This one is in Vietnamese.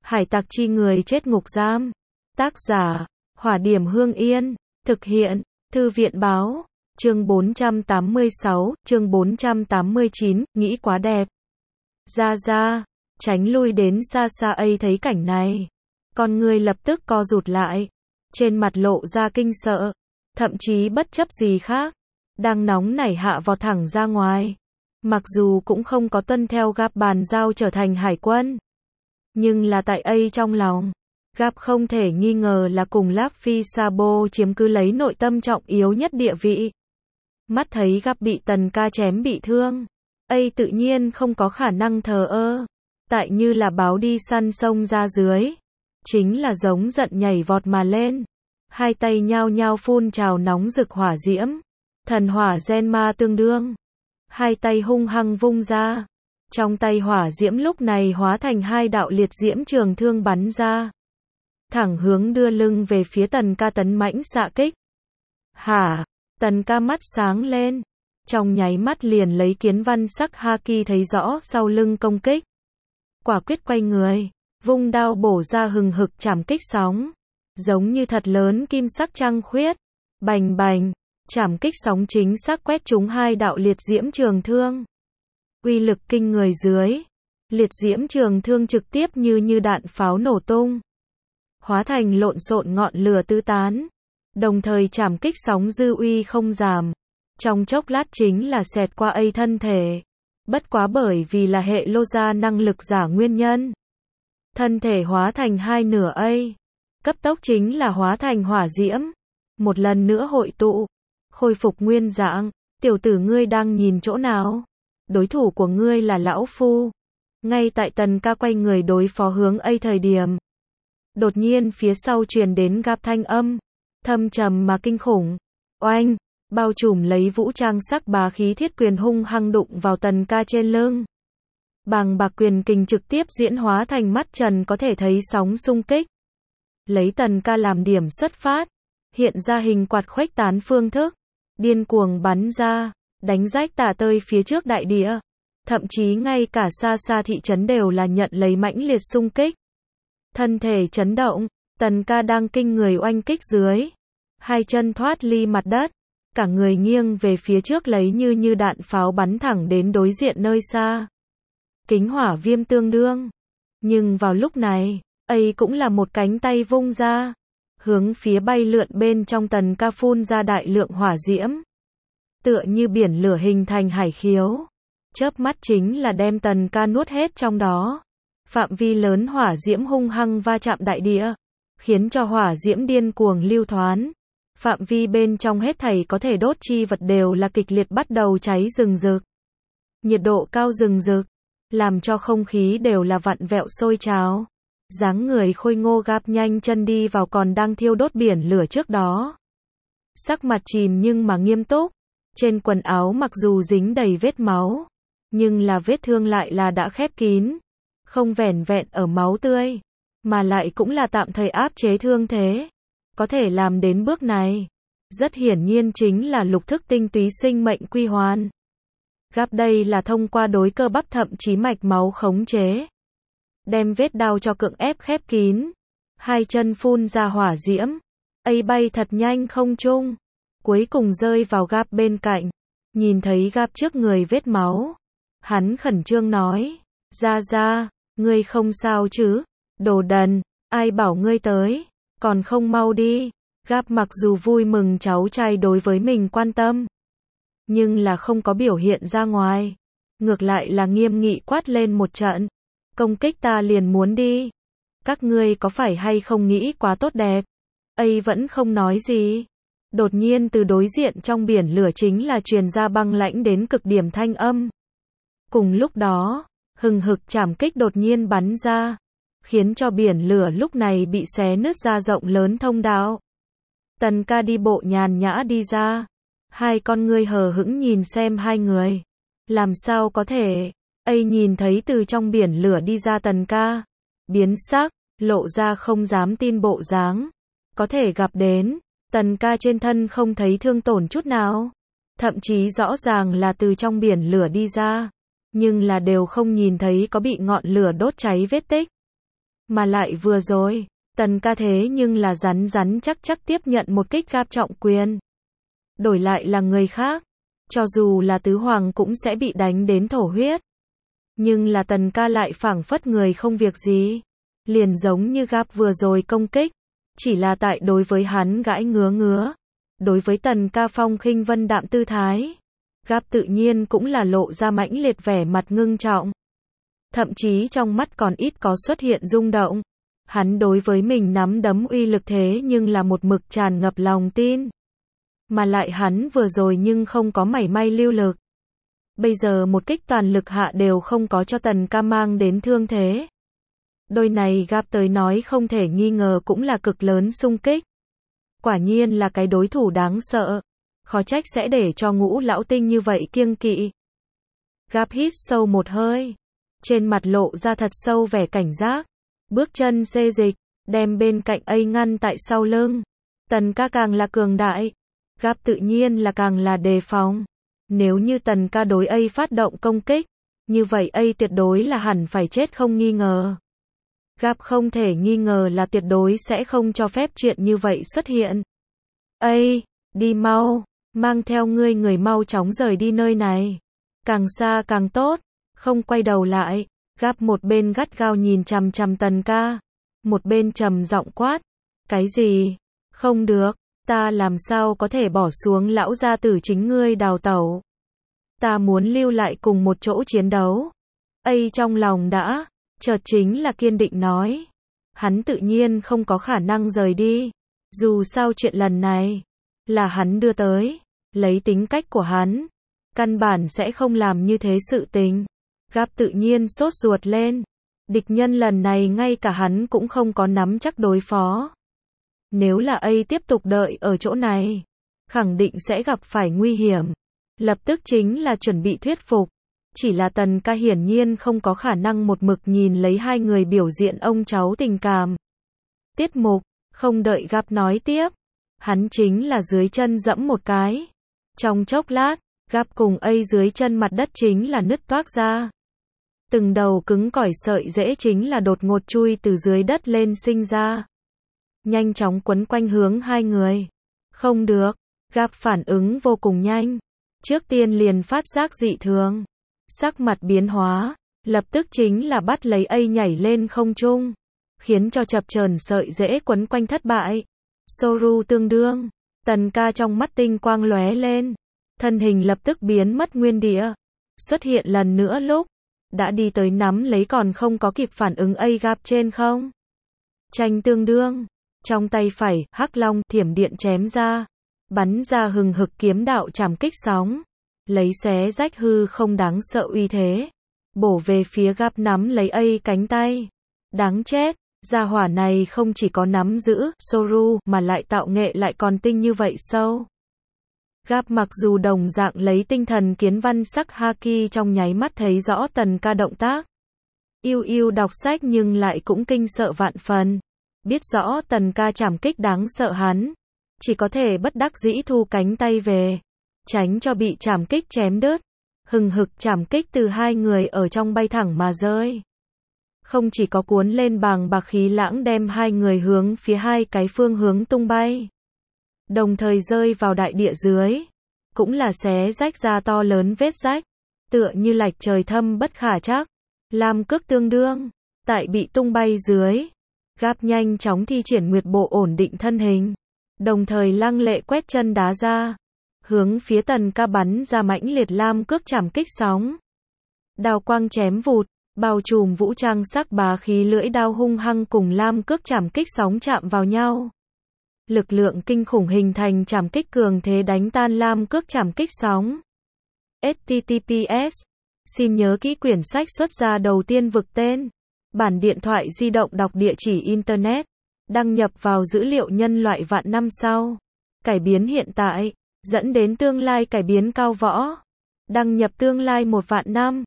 Hải tặc chi người chết ngục giam. Tác giả, Hỏa Điểm Hương Yên. Thực hiện, Thư viện Báo. Chương 486, chương 489, nghĩ quá đẹp. Ra, tránh lui đến xa xa ấy thấy cảnh này. Con người lập tức co rụt lại. Trên mặt lộ ra kinh sợ. Thậm chí bất chấp gì khác. Đang nóng nảy hạ vọt thẳng ra ngoài. Mặc dù cũng không có tuân theo Gap bàn giao trở thành hải quân. Nhưng là tại ấy trong lòng. Gap không thể nghi ngờ là cùng Luffy Sabo chiếm cứ lấy nội tâm trọng yếu nhất địa vị. Mắt thấy Gap bị Tần Ca chém bị thương. Ấy tự nhiên không có khả năng thờ ơ. Tại như là báo đi săn sông ra dưới. Chính là giống giận nhảy vọt mà lên. Hai tay nhao nhao phun trào nóng rực hỏa diễm. Thần hỏa gen ma tương đương. Hai tay hung hăng vung ra. Trong tay hỏa diễm lúc này hóa thành hai đạo liệt diễm trường thương bắn ra. Thẳng hướng đưa lưng về phía Tần Ca tấn mãnh xạ kích. Hả? Tần Ca mắt sáng lên. Trong nháy mắt liền lấy kiến văn sắc haki thấy rõ sau lưng công kích. Quả quyết quay người. Vung đao bổ ra hừng hực chảm kích sóng. Giống như thật lớn kim sắc trăng khuyết. Bành bành. Chảm kích sóng chính xác quét trúng hai đạo liệt diễm trường thương. Uy lực kinh người dưới. Liệt diễm trường thương trực tiếp như đạn pháo nổ tung. Hóa thành lộn xộn ngọn lửa tứ tán. Đồng thời chảm kích sóng dư uy không giảm. Trong chốc lát chính là xẹt qua ấy thân thể. Bất quá bởi vì là hệ lô gia năng lực giả nguyên nhân. Thân thể hóa thành hai nửa ấy. Cấp tốc chính là hóa thành hỏa diễm. Một lần nữa hội tụ. Khôi phục nguyên dạng. Tiểu tử ngươi đang nhìn chỗ nào? Đối thủ của ngươi là lão phu. Ngay tại Tần Ca quay người đối phó hướng ấy thời điểm. Đột nhiên phía sau truyền đến Gap thanh âm. Thâm trầm mà kinh khủng. Oanh! Bao trùm lấy vũ trang sắc bá khí thiết quyền hung hăng đụng vào Tần Ca trên lưng. Bàng bạc quyền kình trực tiếp diễn hóa thành mắt trần có thể thấy sóng xung kích. Lấy Tần Ca làm điểm xuất phát. Hiện ra hình quạt khuếch tán phương thức. Điên cuồng bắn ra. Đánh rách tả tơi phía trước đại địa. Thậm chí ngay cả xa xa thị trấn đều là nhận lấy mãnh liệt xung kích. Thân thể chấn động. Tần Ca đang kinh người oanh kích dưới. Hai chân thoát ly mặt đất. Cả người nghiêng về phía trước lấy như đạn pháo bắn thẳng đến đối diện nơi xa. Kính hỏa viêm tương đương. Nhưng vào lúc này, ấy cũng là một cánh tay vung ra. Hướng phía bay lượn bên trong Tần Ca phun ra đại lượng hỏa diễm. Tựa như biển lửa hình thành hải khiếu. Chớp mắt chính là đem Tần Ca nuốt hết trong đó. Phạm vi lớn hỏa diễm hung hăng va chạm đại địa. Khiến cho hỏa diễm điên cuồng lưu thoán. Phạm vi bên trong hết thảy có thể đốt chi vật đều là kịch liệt bắt đầu cháy rừng rực. Nhiệt độ cao rừng rực. Làm cho không khí đều là vặn vẹo sôi trào. Dáng người khôi ngô Gap nhanh chân đi vào còn đang thiêu đốt biển lửa trước đó. Sắc mặt chìm nhưng mà nghiêm túc. Trên quần áo mặc dù dính đầy vết máu. Nhưng là vết thương lại là đã khép kín. Không vẻn vẹn ở máu tươi. Mà lại cũng là tạm thời áp chế thương thế. Có thể làm đến bước này. Rất hiển nhiên chính là lục thức tinh túy sinh mệnh quy hoàn. Gap đây là thông qua đối cơ bắp thậm chí mạch máu khống chế. Đem vết đau cho cưỡng ép khép kín. Hai chân phun ra hỏa diễm. Ấy bay thật nhanh không trung. Cuối cùng rơi vào Gap bên cạnh. Nhìn thấy Gap trước người vết máu. Hắn khẩn trương nói. Ra, ngươi không sao chứ? Đồ đần, ai bảo ngươi tới? Còn không mau đi. Gap mặc dù vui mừng cháu trai đối với mình quan tâm. Nhưng là không có biểu hiện ra ngoài. Ngược lại là nghiêm nghị quát lên một trận. Công kích ta liền muốn đi. Các ngươi có phải hay không nghĩ quá tốt đẹp? Ấy vẫn không nói gì. Đột nhiên từ đối diện trong biển lửa chính là truyền ra băng lãnh đến cực điểm thanh âm. Cùng lúc đó, hừng hực chảm kích đột nhiên bắn ra. Khiến cho biển lửa lúc này bị xé nứt ra rộng lớn thông đạo. Tần Ca đi bộ nhàn nhã đi ra. Hai con ngươi hờ hững nhìn xem hai người. Làm sao có thể? Ấy nhìn thấy từ trong biển lửa đi ra Tần Ca. Biến sắc, lộ ra không dám tin bộ dáng. Có thể gặp đến. Tần Ca trên thân không thấy thương tổn chút nào. Thậm chí rõ ràng là từ trong biển lửa đi ra. Nhưng là đều không nhìn thấy có bị ngọn lửa đốt cháy vết tích. Mà lại vừa rồi, Tần ca thế nhưng là rắn rắn chắc chắc tiếp nhận một kích gáp trọng quyền. Đổi lại là người khác, cho dù là tứ hoàng cũng sẽ bị đánh đến thổ huyết. Nhưng là Tần ca lại phảng phất người không việc gì. Liền giống như gáp vừa rồi công kích, chỉ là tại đối với hắn gãi ngứa ngứa. Đối với Tần ca phong khinh vân đạm tư thái, gáp tự nhiên cũng là lộ ra mãnh liệt vẻ mặt ngưng trọng. Thậm chí trong mắt còn ít có xuất hiện rung động. Hắn đối với mình nắm đấm uy lực thế nhưng là một mực tràn ngập lòng tin. Mà lại hắn vừa rồi nhưng không có mảy may lưu lực. Bây giờ một kích toàn lực hạ đều không có cho Tần ca mang đến thương thế. Đôi này gáp tới nói không thể nghi ngờ cũng là cực lớn xung kích. Quả nhiên là cái đối thủ đáng sợ. Khó trách sẽ để cho Ngũ lão tinh như vậy kiêng kỵ. Gáp hít sâu một hơi. Trên mặt lộ ra thật sâu vẻ cảnh giác. Bước chân xê dịch, đem bên cạnh ấy ngăn tại sau lưng. Tần ca càng là cường đại, gáp tự nhiên là càng là đề phòng. Nếu như Tần ca đối ấy phát động công kích, như vậy ấy tuyệt đối là hẳn phải chết không nghi ngờ. Gáp không thể nghi ngờ là tuyệt đối sẽ không cho phép chuyện như vậy xuất hiện. Ây, đi mau, mang theo ngươi người mau chóng rời đi nơi này. Càng xa càng tốt, không quay đầu lại. Gáp một bên gắt gao nhìn chằm chằm Tần ca, một bên trầm giọng quát. Cái gì? Không được, ta làm sao có thể bỏ xuống lão gia tử chính ngươi đào tẩu. Ta muốn lưu lại cùng một chỗ chiến đấu. Ây trong lòng đã, chợt chính là kiên định nói. Hắn tự nhiên không có khả năng rời đi. Dù sao chuyện lần này, là hắn đưa tới, lấy tính cách của hắn, căn bản sẽ không làm như thế sự tình. Gáp tự nhiên sốt ruột lên. Địch nhân lần này ngay cả hắn cũng không có nắm chắc đối phó. Nếu là ấy tiếp tục đợi ở chỗ này, khẳng định sẽ gặp phải nguy hiểm. Lập tức chính là chuẩn bị thuyết phục. Chỉ là Tần ca hiển nhiên không có khả năng một mực nhìn lấy hai người biểu diễn ông cháu tình cảm. Tiết mục, không đợi Gáp nói tiếp. Hắn chính là dưới chân dẫm một cái. Trong chốc lát, Gáp cùng ấy dưới chân mặt đất chính là nứt toác ra. Từng đầu cứng cỏi sợi rễ chính là đột ngột chui từ dưới đất lên sinh ra. Nhanh chóng quấn quanh hướng hai người. Không được, Gáp phản ứng vô cùng nhanh. Trước tiên liền phát giác dị thường. Sắc mặt biến hóa, lập tức chính là bắt lấy ấy nhảy lên không trung. Khiến cho chập chờn sợi rễ quấn quanh thất bại. Soru tương đương, Tần ca trong mắt tinh quang lóe lên. Thân hình lập tức biến mất nguyên địa. Xuất hiện lần nữa lúc đã đi tới nắm lấy còn không có kịp phản ứng ấy Gáp trên không. Tranh tương đương, trong tay phải, hắc long thiểm điện chém ra, bắn ra hừng hực kiếm đạo trảm kích sóng, lấy xé rách hư không đáng sợ uy thế, bổ về phía Gáp nắm lấy ấy cánh tay. Đáng chết, gia hỏa này không chỉ có nắm giữ Soru mà lại tạo nghệ lại còn tinh như vậy sâu. Gáp mặc dù đồng dạng lấy tinh thần kiến văn sắc haki trong nháy mắt thấy rõ Tần ca động tác. Yêu yêu đọc sách nhưng lại cũng kinh sợ vạn phần. Biết rõ Tần ca trảm kích đáng sợ hắn. Chỉ có thể bất đắc dĩ thu cánh tay về. Tránh cho bị trảm kích chém đứt. Hừng hực trảm kích từ hai người ở trong bay thẳng mà rơi. Không chỉ có cuốn lên bàng bạc khí lãng đem hai người hướng phía hai cái phương hướng tung bay. Đồng thời rơi vào đại địa dưới, cũng là xé rách ra to lớn vết rách, tựa như lạch trời thâm bất khả trắc. Lam cước tương đương, tại bị tung bay dưới, Gáp nhanh chóng thi triển nguyệt bộ ổn định thân hình, đồng thời lăng lệ quét chân đá ra, hướng phía Tần ca bắn ra mãnh liệt lam cước trảm kích sóng. Đao quang chém vụt, bao trùm vũ trang sắc bá khí lưỡi đao hung hăng cùng lam cước trảm kích sóng chạm vào nhau. Lực lượng kinh khủng hình thành trảm kích cường thế đánh tan lam cước trảm kích sóng. https Xin nhớ kỹ quyển sách xuất ra đầu tiên vực tên. Bản điện thoại di động đọc địa chỉ Internet. Đăng nhập vào dữ liệu nhân loại vạn năm sau. Cải biến hiện tại, dẫn đến tương lai cải biến cao võ. Đăng nhập tương lai 1 vạn năm.